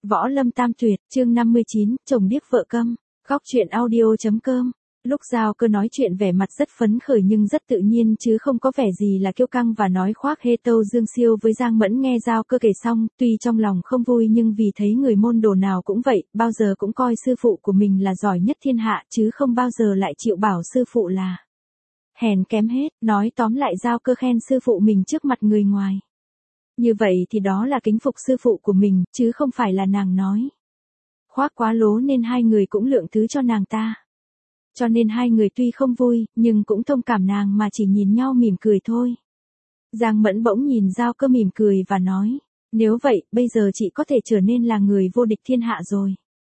Võ Lâm Tam Tuyệt, chương 59, chồng điếc vợ câm. Góc truyện audio.com. Lúc Giao Cơ nói chuyện vẻ mặt rất phấn khởi nhưng rất tự nhiên chứ không có vẻ gì là kiêu căng và nói khoác hê tâu Dương Siêu với Giang Mẫn nghe Giao Cơ kể xong, tuy trong lòng không vui nhưng vì thấy người môn đồ nào cũng vậy, bao giờ cũng coi sư phụ của mình là giỏi nhất thiên hạ chứ không bao giờ lại chịu bảo sư phụ là hèn kém hết, nói tóm lại Giao Cơ khen sư phụ mình trước mặt người ngoài. Như vậy thì đó là kính phục sư phụ của mình, chứ không phải là nàng nói khoác quá lố nên hai người cũng lượng thứ cho nàng ta. Cho nên hai người tuy không vui, nhưng cũng thông cảm nàng mà chỉ nhìn nhau mỉm cười thôi. Giang Mẫn bỗng nhìn Giao Cơ mỉm cười và nói, nếu vậy, bây giờ chị có thể trở nên là người vô địch thiên hạ rồi.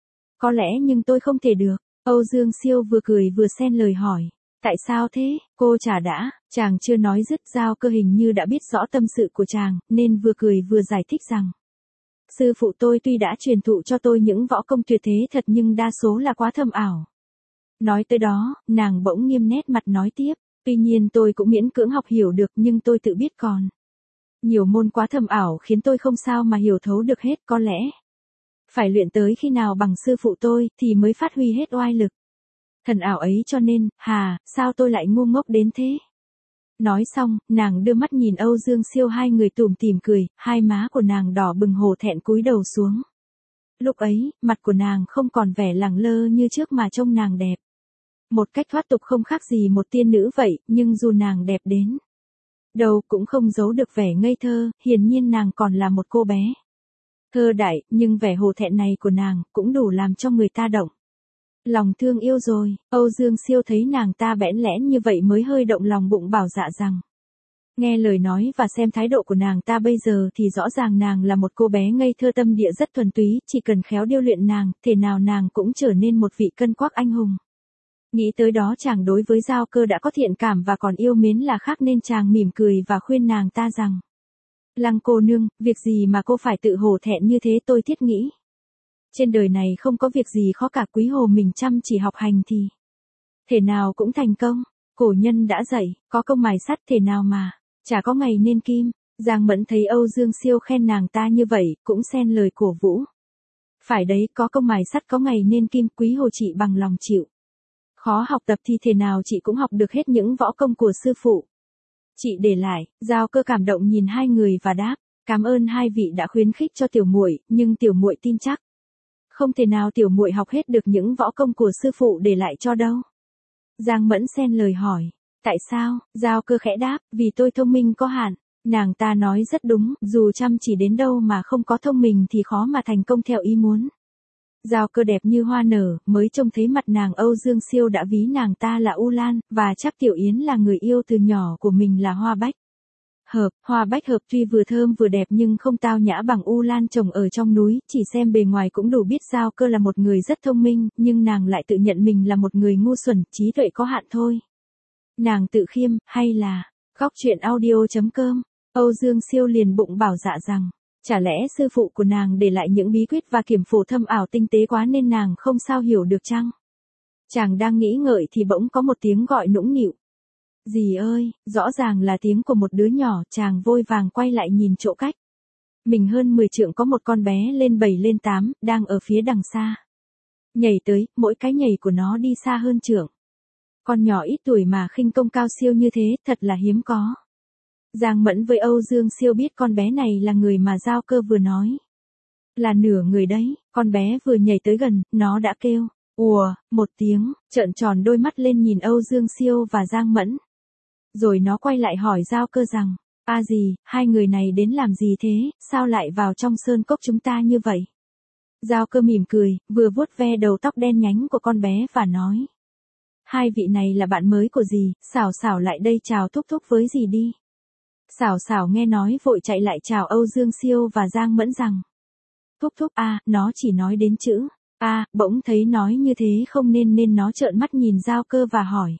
Có lẽ nhưng tôi không thể được. Âu Dương Siêu vừa cười vừa xen lời hỏi, tại sao thế, cô trả đã, chàng chưa nói dứt Giao Cơ hình như đã biết rõ tâm sự của chàng, nên vừa cười vừa giải thích rằng, sư phụ tôi tuy đã truyền thụ cho tôi những võ công tuyệt thế thật nhưng đa số là quá thâm ảo. Nói tới đó, nàng bỗng nghiêm nét mặt nói tiếp, tuy nhiên tôi cũng miễn cưỡng học hiểu được nhưng tôi tự biết còn nhiều môn quá thâm ảo khiến tôi không sao mà hiểu thấu được hết, có lẽ phải luyện tới khi nào bằng sư phụ tôi thì mới phát huy hết oai lực thần ảo ấy, cho nên, sao tôi lại ngu ngốc đến thế? Nói xong, nàng đưa mắt nhìn Âu Dương Siêu, hai người tủm tỉm cười, hai má của nàng đỏ bừng hổ thẹn cúi đầu xuống. Lúc ấy, mặt của nàng không còn vẻ lẳng lơ như trước mà trông nàng đẹp một cách thoát tục không khác gì một tiên nữ vậy, nhưng dù nàng đẹp đến đâu cũng không giấu được vẻ ngây thơ, hiển nhiên nàng còn là một cô bé thơ đại, nhưng vẻ hổ thẹn này của nàng cũng đủ làm cho người ta động lòng thương yêu rồi. Âu Dương Siêu thấy nàng ta bẽn lẽn như vậy mới hơi động lòng bụng bảo dạ rằng, nghe lời nói và xem thái độ của nàng ta bây giờ thì rõ ràng nàng là một cô bé ngây thơ tâm địa rất thuần túy, chỉ cần khéo điêu luyện nàng, thể nào nàng cũng trở nên một vị cân quắc anh hùng. Nghĩ tới đó chàng đối với Giao Cơ đã có thiện cảm và còn yêu mến là khác nên chàng mỉm cười và khuyên nàng ta rằng, Lăng cô nương, việc gì mà cô phải tự hổ thẹn như thế, tôi thiết nghĩ trên đời này không có việc gì khó cả, quý hồ mình chăm chỉ học hành thì thể nào cũng thành công. Cổ nhân đã dạy, có công mài sắt thể nào mà chả có ngày nên kim. Giang Mẫn thấy Âu Dương Siêu khen nàng ta như vậy, cũng xen lời cổ vũ. Phải đấy, có công mài sắt có ngày nên kim, quý hồ chị bằng lòng chịu khó học tập thì thể nào chị cũng học được hết những võ công của sư phụ chị để lại. Giao Cơ cảm động nhìn hai người và đáp, cảm ơn hai vị đã khuyến khích cho tiểu muội, nhưng tiểu muội tin chắc không thể nào tiểu muội học hết được những võ công của sư phụ để lại cho đâu. Giang Mẫn xen lời hỏi, tại sao? Giao Cơ khẽ đáp, vì tôi thông minh có hạn. Nàng ta nói rất đúng, dù chăm chỉ đến đâu mà không có thông minh thì khó mà thành công theo ý muốn. Giao Cơ đẹp như hoa nở, mới trông thấy mặt nàng Âu Dương Siêu đã ví nàng ta là U Lan, và chắc Tiểu Yến là người yêu từ nhỏ của mình là Hoa Bách Hợp. Hoa Bách Hợp tuy vừa thơm vừa đẹp nhưng không tao nhã bằng U Lan trồng ở trong núi, chỉ xem bề ngoài cũng đủ biết Giao Cơ là một người rất thông minh, nhưng nàng lại tự nhận mình là một người ngu xuẩn, trí tuệ có hạn thôi. Nàng tự khiêm, hay là góc truyện audio.com. Âu Dương Siêu liền bụng bảo dạ rằng, chả lẽ sư phụ của nàng để lại những bí quyết và kiểm phổ thâm ảo tinh tế quá nên nàng không sao hiểu được chăng? Chàng đang nghĩ ngợi thì bỗng có một tiếng gọi nũng nịu. Dì ơi, rõ ràng là tiếng của một đứa nhỏ, chàng vội vàng quay lại nhìn chỗ cách mình hơn 10 trượng có một con bé lên 7 lên 8, đang ở phía đằng xa. Nhảy tới, mỗi cái nhảy của nó đi xa hơn trượng. Con nhỏ ít tuổi mà khinh công cao siêu như thế, thật là hiếm có. Giang Mẫn với Âu Dương Siêu biết con bé này là người mà Giao Cơ vừa nói là nửa người đấy. Con bé vừa nhảy tới gần, nó đã kêu ùa một tiếng, trợn tròn đôi mắt lên nhìn Âu Dương Siêu và Giang Mẫn. Rồi nó quay lại hỏi Giao Cơ rằng, gì, hai người này đến làm gì thế, sao lại vào trong sơn cốc chúng ta như vậy? Giao Cơ mỉm cười, vừa vuốt ve đầu tóc đen nhánh của con bé và nói, hai vị này là bạn mới của dì, Xảo Xảo lại đây chào thúc thúc với dì đi. Xảo Xảo nghe nói vội chạy lại chào Âu Dương Siêu và Giang Mẫn rằng, thúc thúc nó chỉ nói đến chữ bỗng thấy nói như thế không nên nó trợn mắt nhìn Giao Cơ và hỏi,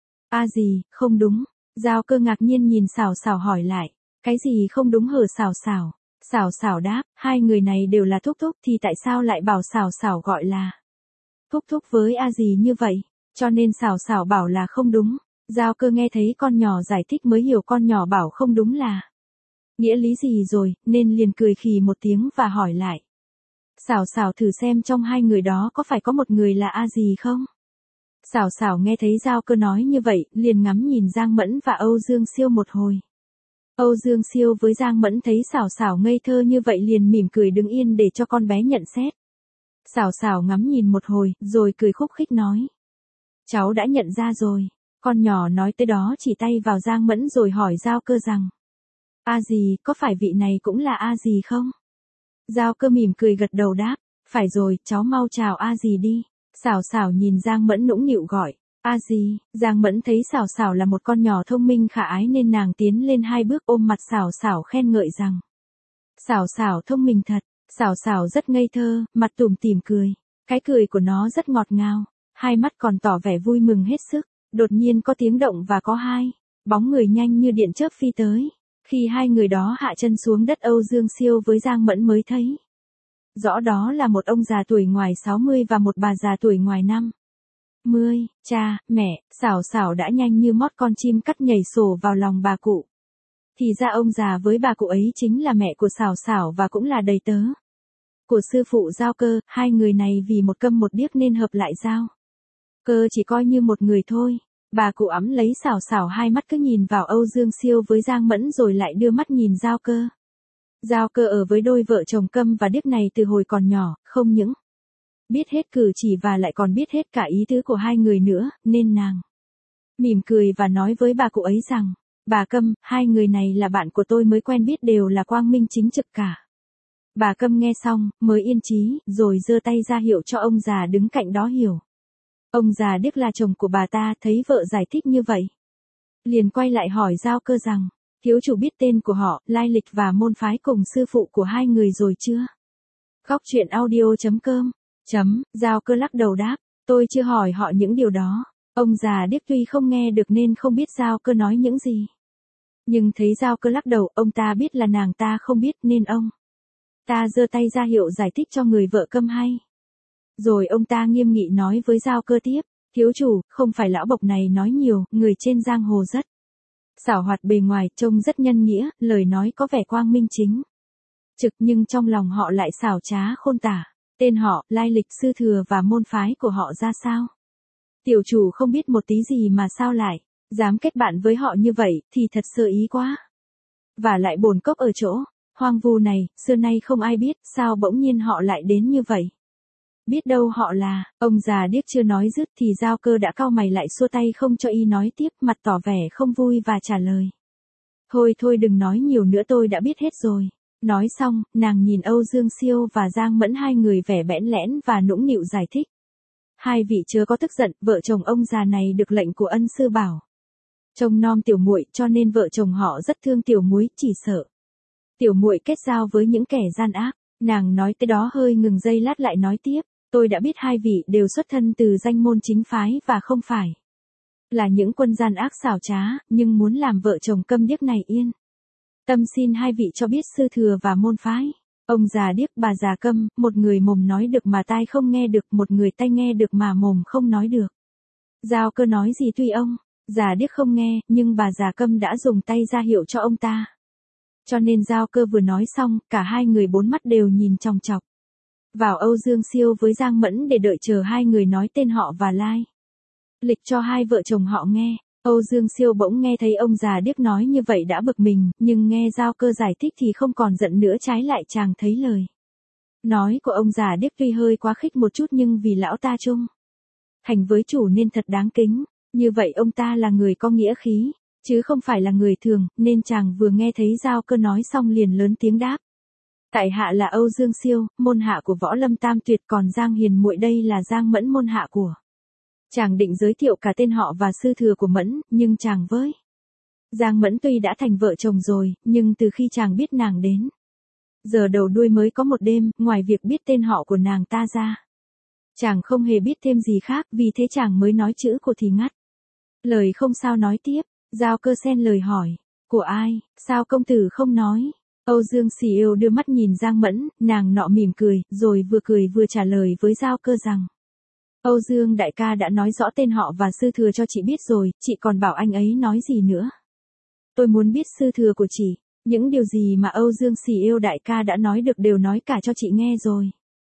gì, không đúng? Giao Cơ ngạc nhiên nhìn Xảo Xảo hỏi lại, cái gì không đúng hở Xảo Xảo? Xảo Xảo đáp, hai người này đều là thúc thúc thì tại sao lại bảo Xảo Xảo gọi là thúc thúc với gì như vậy? Cho nên Xảo Xảo bảo là không đúng. Giao Cơ nghe thấy con nhỏ giải thích mới hiểu con nhỏ bảo không đúng là nghĩa lý gì rồi, nên liền cười khì một tiếng và hỏi lại, Xảo xảo thử xem trong hai người đó có phải có một người là A gì không? Xảo xảo nghe thấy Giao Cơ nói như vậy, liền ngắm nhìn Giang Mẫn và Âu Dương Siêu một hồi. Âu Dương Siêu với Giang Mẫn thấy xảo xảo ngây thơ như vậy liền mỉm cười đứng yên để cho con bé nhận xét. Xảo xảo ngắm nhìn một hồi, rồi cười khúc khích nói. Cháu đã nhận ra rồi. Con nhỏ nói tới đó chỉ tay vào Giang Mẫn rồi hỏi Giao Cơ rằng. A gì, có phải vị này cũng là A gì không? Giao Cơ mỉm cười gật đầu đáp. Phải rồi, cháu mau chào A gì đi. Xảo xảo nhìn Giang Mẫn nũng nịu gọi. A gì, Giang Mẫn thấy xảo xảo là một con nhỏ thông minh khả ái nên nàng tiến lên 2 bước ôm mặt xảo xảo khen ngợi rằng. Xảo xảo thông minh thật, xảo xảo rất ngây thơ, mặt tủm tỉm cười. Cái cười của nó rất ngọt ngào, hai mắt còn tỏ vẻ vui mừng hết sức. Đột nhiên có tiếng động và có hai bóng người nhanh như điện chớp phi tới. Khi hai người đó hạ chân xuống đất, Âu Dương Siêu với Giang Mẫn mới thấy rõ đó là một ông già tuổi ngoài 60 và một bà già tuổi ngoài 50. Cha, mẹ, xảo xảo đã nhanh như mót con chim cắt nhảy sổ vào lòng bà cụ. Thì ra ông già với bà cụ ấy chính là mẹ của xảo xảo và cũng là đầy tớ của sư phụ Giao Cơ. Hai người này vì một câm một điếc nên hợp lại Giao Cơ chỉ coi như một người thôi. Bà cụ ẵm lấy xảo xảo, hai mắt cứ nhìn vào Âu Dương Siêu với Giang Mẫn rồi lại đưa mắt nhìn Giao Cơ. Giao Cơ ở với đôi vợ chồng câm và điếc này từ hồi còn nhỏ, không những biết hết cử chỉ và lại còn biết hết cả ý tứ của hai người nữa, nên nàng mỉm cười và nói với bà cụ ấy rằng, bà Câm, hai người này là bạn của tôi mới quen biết, đều là quang minh chính trực cả. Bà Câm nghe xong, mới yên chí, rồi giơ tay ra hiệu cho ông già đứng cạnh đó hiểu. Ông già điếc là chồng của bà ta, thấy vợ giải thích như vậy, liền quay lại hỏi Giao Cơ rằng, thiếu chủ biết tên của họ, lai lịch và môn phái cùng sư phụ của hai người rồi chưa? Góc truyện audio.com. Giao Cơ lắc đầu đáp, tôi chưa hỏi họ những điều đó. Ông già điếc tuy không nghe được nên không biết Giao Cơ nói những gì. Nhưng thấy Giao Cơ lắc đầu, ông ta biết là nàng ta không biết nên ông ta giơ tay ra hiệu giải thích cho người vợ câm hay. Rồi ông ta nghiêm nghị nói với Giao Cơ tiếp, thiếu chủ, không phải lão bộc này nói nhiều, người trên giang hồ rất xảo hoạt, bề ngoài trông rất nhân nghĩa, lời nói có vẻ quang minh chính trực nhưng trong lòng họ lại xảo trá khôn tả. Tên họ, lai lịch, sư thừa và môn phái của họ ra sao? Tiểu chủ không biết một tí gì mà sao lại dám kết bạn với họ như vậy, thì thật sơ ý quá. Và lại bồn cốc ở chỗ hoang vu này, xưa nay không ai biết, sao bỗng nhiên họ lại đến như vậy? Biết đâu họ là, ông già điếc chưa nói dứt thì Giao Cơ đã cau mày lại xua tay không cho y nói tiếp, mặt tỏ vẻ không vui và trả lời. Thôi đừng nói nhiều nữa, tôi đã biết hết rồi. Nói xong, nàng nhìn Âu Dương Siêu và Giang Mẫn, hai người vẻ bẽn lẽn và nũng nịu giải thích. Hai vị chớ có tức giận, vợ chồng ông già này được lệnh của ân sư bảo trông nom tiểu muội, cho nên vợ chồng họ rất thương tiểu muội, chỉ sợ tiểu muội kết giao với những kẻ gian ác. Nàng nói tới đó hơi ngừng giây lát lại nói tiếp, tôi đã biết hai vị đều xuất thân từ danh môn chính phái và không phải là những quân gian ác xảo trá, nhưng muốn làm vợ chồng câm điếc này yên tâm, xin hai vị cho biết sư thừa và môn phái. Ông già điếc, bà già câm, một người mồm nói được mà tai không nghe được, một người tai nghe được mà mồm không nói được. Giao Cơ nói gì tuy ông già điếc không nghe, nhưng bà già câm đã dùng tay ra hiệu cho ông ta. Cho nên Giao Cơ vừa nói xong, cả hai người bốn mắt đều nhìn chòng chọc vào Âu Dương Siêu với Giang Mẫn để đợi chờ hai người nói tên họ và lai lịch cho hai vợ chồng họ nghe. Âu Dương Siêu bỗng nghe thấy ông già điếc nói như vậy đã bực mình, nhưng nghe Giao Cơ giải thích thì không còn giận nữa, trái lại chàng thấy lời nói của ông già điếc tuy hơi quá khích một chút nhưng vì lão ta trung thành với chủ nên thật đáng kính. Như vậy ông ta là người có nghĩa khí, chứ không phải là người thường, nên chàng vừa nghe thấy Giao Cơ nói xong liền lớn tiếng đáp. Tại hạ là Âu Dương Siêu, môn hạ của Võ Lâm Tam Tuyệt, còn Giang Hiền muội đây là Giang Mẫn, môn hạ của. Chàng định giới thiệu cả tên họ và sư thừa của Mẫn, nhưng chàng với Giang Mẫn tuy đã thành vợ chồng rồi, nhưng từ khi chàng biết nàng đến giờ đầu đuôi mới có một đêm, ngoài việc biết tên họ của nàng ta ra, chàng không hề biết thêm gì khác, vì thế chàng mới nói chữ của thì ngắt lời không sao nói tiếp. Giao Cơ xen lời hỏi, của ai, sao công tử không nói? Âu Dương Siêu đưa mắt nhìn Giang Mẫn, nàng nọ mỉm cười, rồi vừa cười vừa trả lời với Giao Cơ rằng, Âu Dương đại ca đã nói rõ tên họ và sư thừa cho chị biết rồi, chị còn bảo anh ấy nói gì nữa? Tôi muốn biết sư thừa của chị, những điều gì mà Âu Dương Siêu đại ca đã nói được đều nói cả cho chị nghe rồi.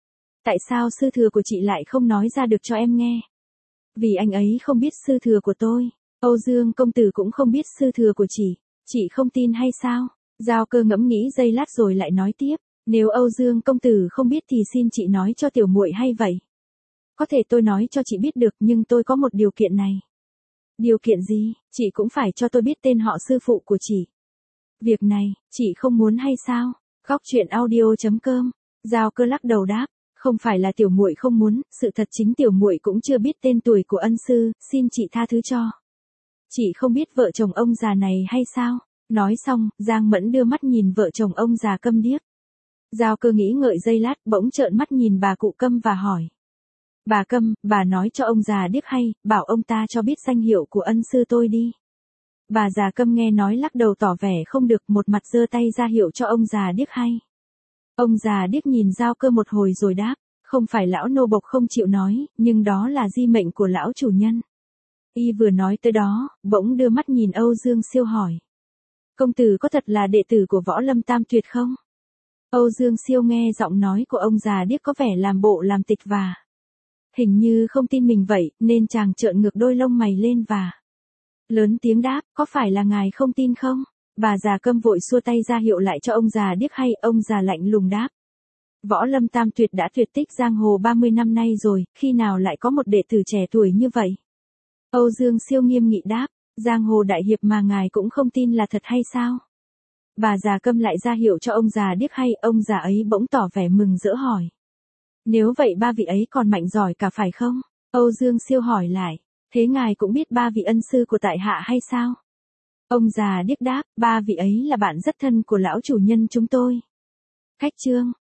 Tại sao sư thừa của chị lại không nói ra được cho em nghe? Vì anh ấy không biết sư thừa của tôi. Âu Dương công tử cũng không biết sư thừa của chị không tin hay sao? Giao Cơ ngẫm nghĩ giây lát rồi lại nói tiếp, nếu Âu Dương công tử không biết thì xin chị nói cho tiểu muội hay vậy. Có thể tôi nói cho chị biết được, nhưng tôi có một điều kiện này. Điều kiện gì? Chị cũng phải cho tôi biết tên họ sư phụ của chị. Việc này, chị không muốn hay sao? Góc truyện audio.com. Giao Cơ lắc đầu đáp, không phải là tiểu muội không muốn, sự thật chính tiểu muội cũng chưa biết tên tuổi của ân sư, xin chị tha thứ cho. Chị không biết vợ chồng ông già này hay sao? Nói xong, Giang Mẫn đưa mắt nhìn vợ chồng ông già Câm điếc. Giao Cơ nghĩ ngợi giây lát, bỗng trợn mắt nhìn bà cụ Câm và hỏi. Bà Câm, bà nói cho ông già điếc hay, bảo ông ta cho biết danh hiệu của ân sư tôi đi. Bà già Câm nghe nói lắc đầu tỏ vẻ không được, một mặt giơ tay ra hiệu cho ông già điếc hay. Ông già điếc nhìn Giao Cơ một hồi rồi đáp, không phải lão nô bộc không chịu nói, nhưng đó là di mệnh của lão chủ nhân. Y vừa nói tới đó, bỗng đưa mắt nhìn Âu Dương Siêu hỏi. Công tử có thật là đệ tử của Võ Lâm Tam Tuyệt không? Âu Dương Siêu nghe giọng nói của ông già điếc có vẻ làm bộ làm tịch và hình như không tin mình vậy, nên chàng trợn ngược đôi lông mày lên và lớn tiếng đáp, có phải là ngài không tin không? Bà già Câm vội xua tay ra hiệu lại cho ông già điếc hay, ông già lạnh lùng đáp. Võ Lâm Tam Tuyệt đã tuyệt tích giang hồ 30 năm nay rồi, khi nào lại có một đệ tử trẻ tuổi như vậy? Âu Dương Siêu nghiêm nghị đáp, giang hồ đại hiệp mà ngài cũng không tin là thật hay sao? Bà già Câm lại ra hiệu cho ông già điếc hay, ông già ấy bỗng tỏ vẻ mừng rỡ hỏi. Nếu vậy ba vị ấy còn mạnh giỏi cả phải không? Âu Dương Siêu hỏi lại, thế ngài cũng biết ba vị ân sư của tại hạ hay sao? Ông già điếc đáp, ba vị ấy là bạn rất thân của lão chủ nhân chúng tôi. Khách chương.